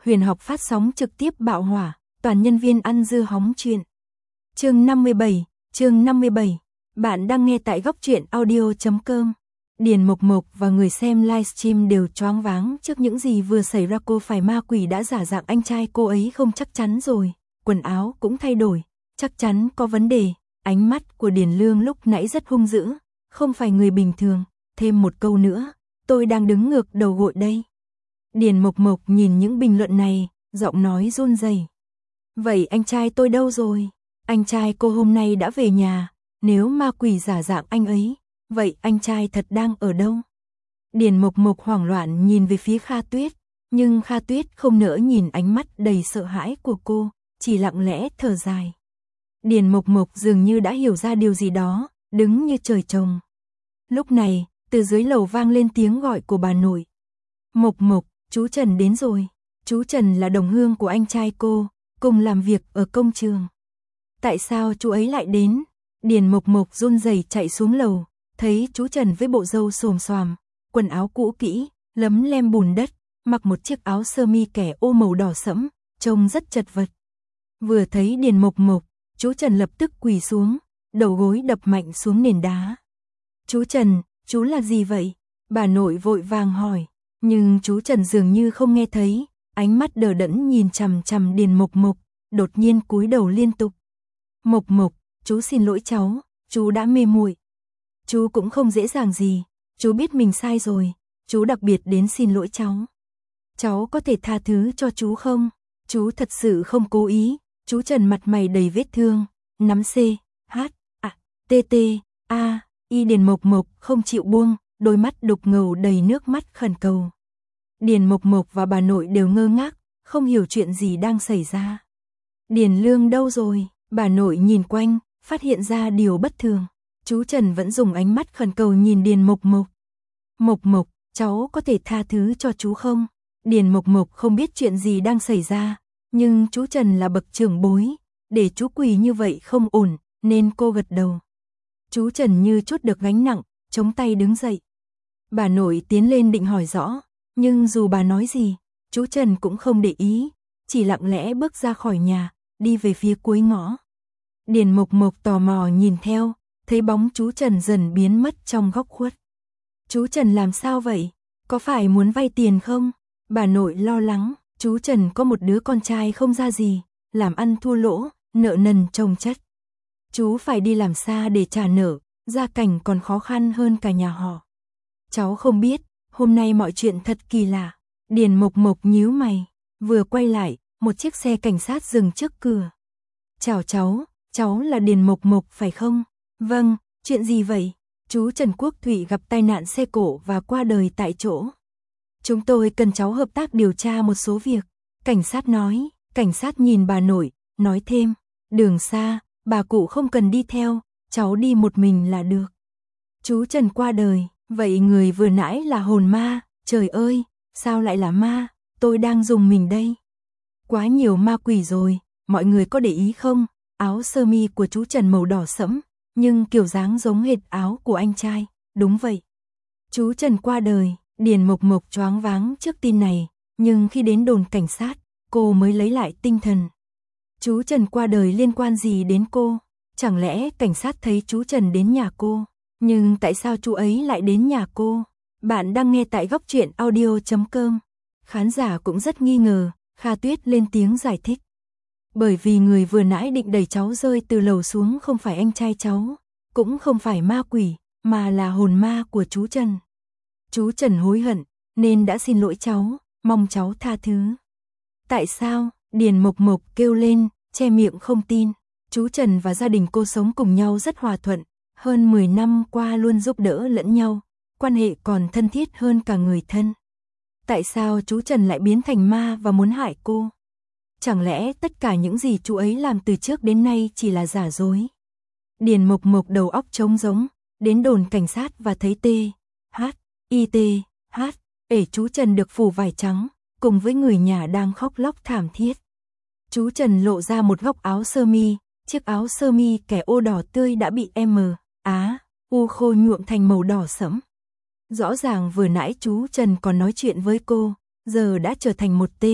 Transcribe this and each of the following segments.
Huyền học phát sóng trực tiếp bạo hỏa, toàn nhân viên ăn dưa hóng chuyện. Chương 57, bạn đang nghe tại góc truyện audio.com. Điền Mộc Mộc và người xem livestream đều choáng váng trước những gì vừa xảy ra. Cô phải ma quỷ đã giả dạng anh trai cô ấy không chắc chắn rồi, quần áo cũng thay đổi, chắc chắn có vấn đề. Ánh mắt của Điền Lương lúc nãy rất hung dữ, không phải người bình thường. Thêm một câu nữa, tôi đang đứng ngược đầu gội đây. Điền Mộc Mộc nhìn những bình luận này, giọng nói run rẩy. Vậy anh trai tôi đâu rồi? Anh trai cô hôm nay đã về nhà, nếu ma quỷ giả dạng anh ấy, vậy anh trai thật đang ở đâu? Điền Mộc Mộc hoảng loạn nhìn về phía Kha Tuyết, nhưng Kha Tuyết không nỡ nhìn ánh mắt đầy sợ hãi của cô, chỉ lặng lẽ thở dài. Điền Mộc Mộc dường như đã hiểu ra điều gì đó, đứng như trời trồng. Lúc này, từ dưới lầu vang lên tiếng gọi của bà nội. Mộc Mộc, chú Trần đến rồi. Chú Trần là đồng hương của anh trai cô, cùng làm việc ở công trường. Tại sao chú ấy lại đến? Điền Mộc Mộc run rẩy chạy xuống lầu, thấy chú Trần với bộ râu xồm xoàm, quần áo cũ kỹ, lấm lem bùn đất, mặc một chiếc áo sơ mi kẻ ô màu đỏ sẫm, trông rất chật vật. Vừa thấy Điền Mộc Mộc, chú Trần lập tức quỳ xuống, đầu gối đập mạnh xuống nền đá. Chú Trần, chú là gì vậy? Bà nội vội vàng hỏi, nhưng chú Trần dường như không nghe thấy, ánh mắt đờ đẫn nhìn chằm chằm Điền Mộc Mộc, đột nhiên cúi đầu liên tục. Mộc Mộc, chú xin lỗi cháu, chú đã mê muội. Chú cũng không dễ dàng gì, chú biết mình sai rồi, chú đặc biệt đến xin lỗi cháu. Cháu có thể tha thứ cho chú không? Chú thật sự không cố ý. Chú Trần mặt mày đầy vết thương, nắm C, H, T, T, A, Y. Điền Mộc Mộc không chịu buông, đôi mắt đục ngầu đầy nước mắt khẩn cầu. Điền Mộc Mộc và bà nội đều ngơ ngác, không hiểu chuyện gì đang xảy ra. Điền Lương đâu rồi? Bà nội nhìn quanh, phát hiện ra điều bất thường. Chú Trần vẫn dùng ánh mắt khẩn cầu nhìn Điền Mộc Mộc. Mộc Mộc, cháu có thể tha thứ cho chú không? Điền Mộc Mộc không biết chuyện gì đang xảy ra, nhưng chú Trần là bậc trưởng bối, để chú quỳ như vậy không ổn, nên cô gật đầu. Chú Trần như trút được gánh nặng, chống tay đứng dậy. Bà nội tiến lên định hỏi rõ, nhưng dù bà nói gì, chú Trần cũng không để ý, chỉ lặng lẽ bước ra khỏi nhà, đi về phía cuối ngõ. Điền Mộc Mộc tò mò nhìn theo, thấy bóng chú Trần dần biến mất trong góc khuất. Chú Trần làm sao vậy? Có phải muốn vay tiền không? Bà nội lo lắng, chú Trần có một đứa con trai không ra gì, làm ăn thua lỗ, nợ nần chồng chất. Chú phải đi làm xa để trả nợ, gia cảnh còn khó khăn hơn cả nhà họ. Cháu không biết, hôm nay mọi chuyện thật kỳ lạ. Điền Mộc Mộc nhíu mày, vừa quay lại, một chiếc xe cảnh sát dừng trước cửa. Chào cháu là Điền Mộc Mộc phải không? Vâng, chuyện gì vậy? Chú Trần Quốc Thụy gặp tai nạn xe cộ và qua đời tại chỗ. Chúng tôi cần cháu hợp tác điều tra một số việc. Cảnh sát nói, cảnh sát nhìn bà nội, nói thêm, đường xa, bà cụ không cần đi theo, cháu đi một mình là được. Chú Trần qua đời, vậy người vừa nãy là hồn ma, trời ơi, sao lại là ma, tôi đang dùng mình đây. Quá nhiều ma quỷ rồi, mọi người có để ý không? Áo sơ mi của chú Trần màu đỏ sẫm, nhưng kiểu dáng giống hệt áo của anh trai, đúng vậy. Chú Trần qua đời, Điền Mộc Mộc choáng váng trước tin này, nhưng khi đến đồn cảnh sát, cô mới lấy lại tinh thần. Chú Trần qua đời liên quan gì đến cô? Chẳng lẽ cảnh sát thấy chú Trần đến nhà cô? Nhưng tại sao chú ấy lại đến nhà cô? Bạn đang nghe tại góc truyện audio.com. Khán giả cũng rất nghi ngờ, Kha Tuyết lên tiếng giải thích. Bởi vì người vừa nãy định đẩy cháu rơi từ lầu xuống không phải anh trai cháu, cũng không phải ma quỷ, mà là hồn ma của chú Trần. Chú Trần hối hận, nên đã xin lỗi cháu, mong cháu tha thứ. Tại sao? Điền Mộc Mộc kêu lên, che miệng không tin. Chú Trần và gia đình cô sống cùng nhau rất hòa thuận, hơn 10 năm qua luôn giúp đỡ lẫn nhau, quan hệ còn thân thiết hơn cả người thân. Tại sao chú Trần lại biến thành ma và muốn hại cô? Chẳng lẽ tất cả những gì chú ấy làm từ trước đến nay chỉ là giả dối? Điền Mộc Mộc đầu óc trống rỗng, đến đồn cảnh sát và thấy chú Trần được phủ vải trắng, cùng với người nhà đang khóc lóc thảm thiết. Chú Trần lộ ra một góc áo sơ mi, chiếc áo sơ mi kẻ ô đỏ tươi đã bị U khô nhuộm thành màu đỏ sẫm. Rõ ràng vừa nãy chú Trần còn nói chuyện với cô, giờ đã trở thành một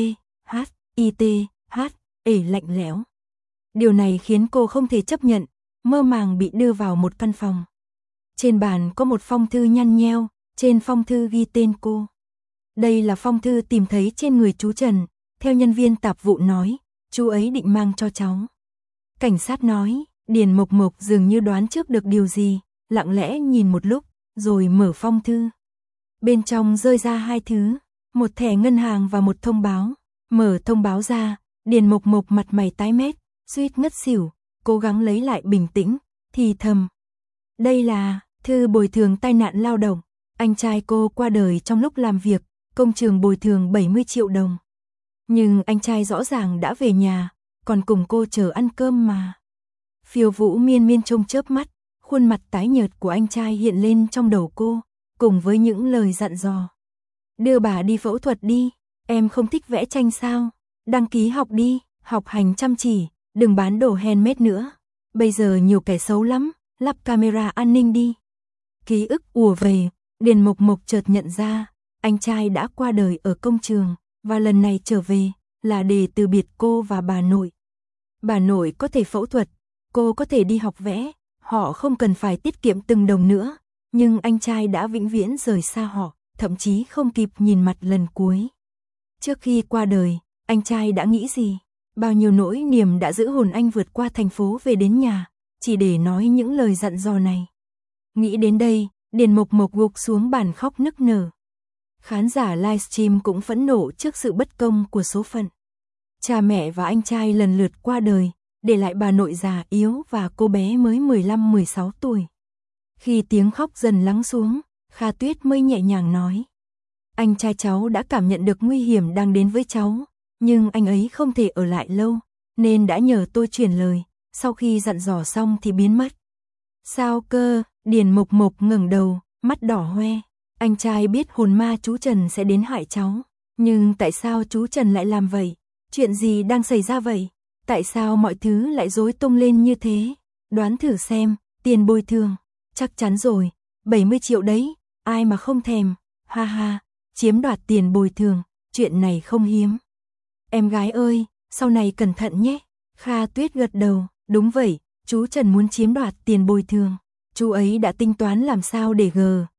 lạnh lẽo. Điều này khiến cô không thể chấp nhận, mơ màng bị đưa vào một căn phòng. Trên bàn có một phong thư nhăn nheo, trên phong thư ghi tên cô. Đây là phong thư tìm thấy trên người chú Trần, theo nhân viên tạp vụ nói, chú ấy định mang cho cháu. Cảnh sát nói, Điền Mộc Mộc dường như đoán trước được điều gì, lặng lẽ nhìn một lúc, rồi mở phong thư. Bên trong rơi ra hai thứ, một thẻ ngân hàng và một thông báo. Mở thông báo ra, Điền Mộc Mộc mặt mày tái mét, suýt ngất xỉu, cố gắng lấy lại bình tĩnh, thì thầm. Đây là thư bồi thường tai nạn lao động, anh trai cô qua đời trong lúc làm việc, công trường bồi thường 70 triệu đồng. Nhưng anh trai rõ ràng đã về nhà, còn cùng cô chờ ăn cơm mà. Phiêu Vũ miên miên trông chớp mắt, khuôn mặt tái nhợt của anh trai hiện lên trong đầu cô, cùng với những lời dặn dò. Đưa bà đi phẫu thuật đi, em không thích vẽ tranh sao? Đăng ký học đi, học hành chăm chỉ, đừng bán đồ handmade nữa. Bây giờ nhiều kẻ xấu lắm, lắp camera an ninh đi. Ký ức ùa về, Điền Mộc Mộc chợt nhận ra, anh trai đã qua đời ở công trường, và lần này trở về là để từ biệt cô và bà nội. Bà nội có thể phẫu thuật, cô có thể đi học vẽ, họ không cần phải tiết kiệm từng đồng nữa, nhưng anh trai đã vĩnh viễn rời xa họ, thậm chí không kịp nhìn mặt lần cuối. Trước khi qua đời, anh trai đã nghĩ gì? Bao nhiêu nỗi niềm đã giữ hồn anh vượt qua thành phố về đến nhà, chỉ để nói những lời dặn dò này. Nghĩ đến đây, Điền Mộc Mộc gục xuống bàn khóc nức nở. Khán giả livestream cũng phẫn nộ trước sự bất công của số phận. Cha mẹ và anh trai lần lượt qua đời, để lại bà nội già yếu và cô bé mới 15-16 tuổi. Khi tiếng khóc dần lắng xuống, Kha Tuyết mới nhẹ nhàng nói. Anh trai cháu đã cảm nhận được nguy hiểm đang đến với cháu, nhưng anh ấy không thể ở lại lâu, nên đã nhờ tôi truyền lời, sau khi dặn dò xong thì biến mất. Sao cơ? Điền Mộc Mộc ngẩng đầu, mắt đỏ hoe. Anh trai biết hồn ma chú Trần sẽ đến hại cháu, nhưng tại sao chú Trần lại làm vậy? Chuyện gì đang xảy ra vậy? Tại sao mọi thứ lại rối tung lên như thế? Đoán thử xem, tiền bồi thường. Chắc chắn rồi, 70 triệu đấy, ai mà không thèm. Ha ha, chiếm đoạt tiền bồi thường, chuyện này không hiếm. Em gái ơi, sau này cẩn thận nhé. Kha Tuyết gật đầu, đúng vậy, chú Trần muốn chiếm đoạt tiền bồi thường. Chú ấy đã tính toán làm sao để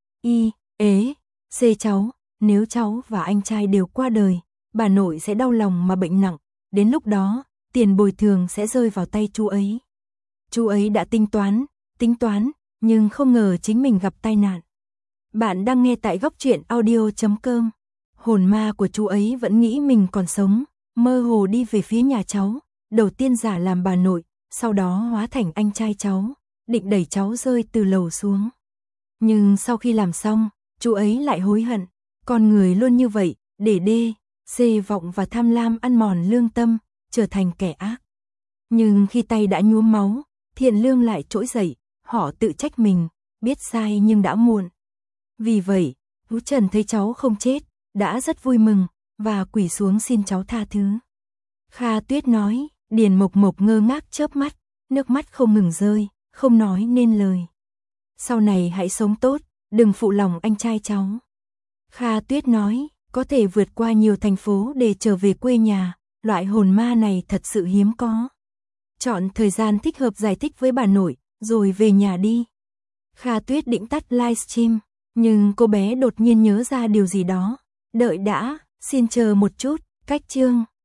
C cháu, nếu cháu và anh trai đều qua đời, bà nội sẽ đau lòng mà bệnh nặng, đến lúc đó, tiền bồi thường sẽ rơi vào tay chú ấy. Chú ấy đã tính toán, nhưng không ngờ chính mình gặp tai nạn. Bạn đang nghe tại Góc Truyện Audio.com. Hồn ma của chú ấy vẫn nghĩ mình còn sống, mơ hồ đi về phía nhà cháu, đầu tiên giả làm bà nội, sau đó hóa thành anh trai cháu, định đẩy cháu rơi từ lầu xuống. Nhưng sau khi làm xong, chú ấy lại hối hận, con người luôn như vậy, để C vọng và tham lam ăn mòn lương tâm, trở thành kẻ ác. Nhưng khi tay đã nhuốm máu, thiện lương lại trỗi dậy, họ tự trách mình, biết sai nhưng đã muộn. Vì vậy, chú Trần thấy cháu không chết, đã rất vui mừng, và quỳ xuống xin cháu tha thứ. Kha Tuyết nói, Điền Mộc Mộc ngơ ngác chớp mắt, nước mắt không ngừng rơi, không nói nên lời. Sau này hãy sống tốt, đừng phụ lòng anh trai cháu. Kha Tuyết nói, có thể vượt qua nhiều thành phố để trở về quê nhà, loại hồn ma này thật sự hiếm có. Chọn thời gian thích hợp giải thích với bà nội, rồi về nhà đi. Kha Tuyết định tắt livestream, nhưng cô bé đột nhiên nhớ ra điều gì đó. Đợi đã, xin chờ một chút, cách chương.